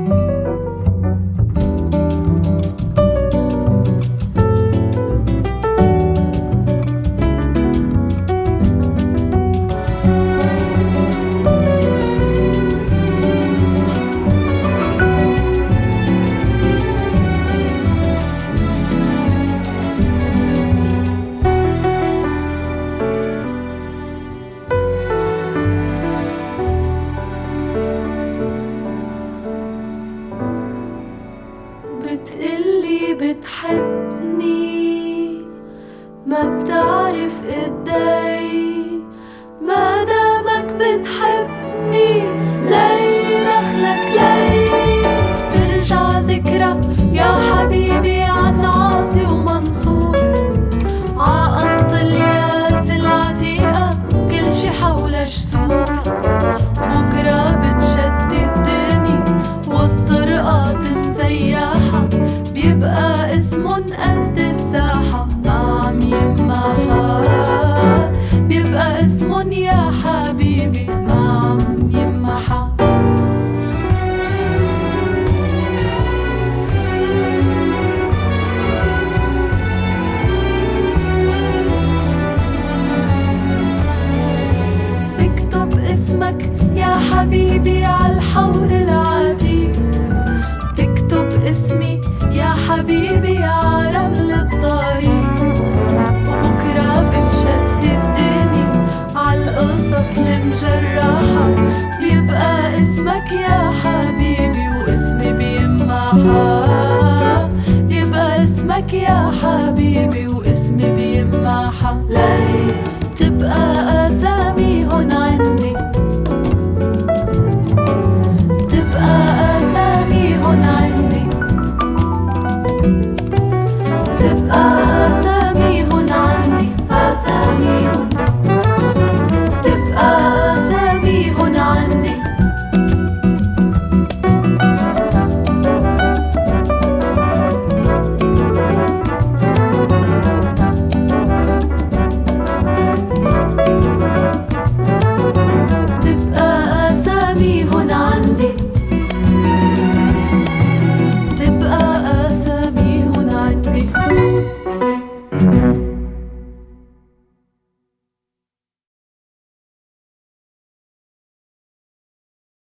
بتقلي بتحبني ما بتعرف قدي، ما دامك بتحبني لي دخلك لي. ترجع ذكرى يا حبيبي عن عاصي ومنصور، عقد الياس العتيقة كل شي حولها جسور. بكرة بتشتتني والطرقات مزيحة، بيبقى اسمن قد الساحة ما عم يمحى، بيبقى اسمن يا حبيبي ما عم يمحى. بكتب اسمك يا حبيبي عالحور العتيق، تكتب اسمي يا حبيبي عرمل الطريق. وبكرة بتشتتني عالقصص المجرحة، بيبقى اسمك يا حبيبي